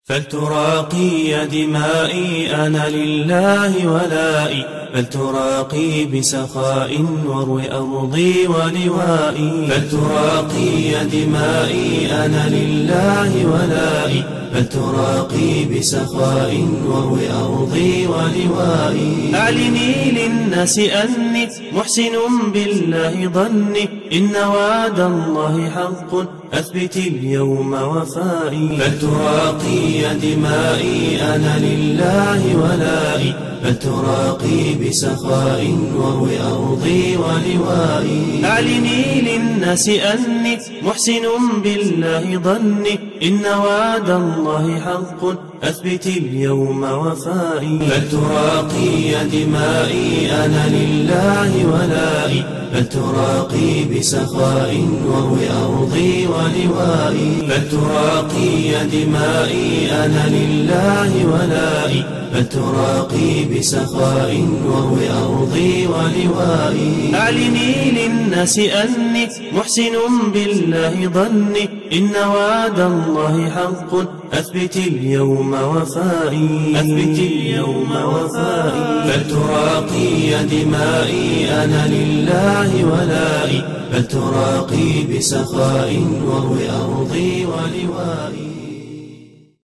فلتراقي دمائي أنا لله ولائي، فلتراقي بسخاء واروي أرضي ولوائي. فلتراقي دمائي أنا لله ولائي، فلتراقي بسخاء واروي أرضي ولوائي. أعلني للناس أني محسن بالله ظني، إن وعد الله حق أثبت اليوم وفائي. فلتراقي دمائي أنا لله ولائي، فلتراقي بسخاء واروي أرضي ولوائي. أعلني للناس أني محسن بالله ظني، إن وعد الله حق أثبت اليوم وفائي. فلتراقي دمائي أنا لله ولائي، فلتراقي بسخاء واروي أرضي ولوائي. فلتراقي دمائي أنا لله ولائي، فلتراقي بسخاء واروي أرضي ولوائي. أعلني للناس أني محسن بالله ظني، إن وعد الله حق أثبت اليوم وفائي. أثبت اليوم وفائي. فلتراقي دمائي أنا لله ولائي، فلتراقي بسخاء واروي أرضي ولوائي.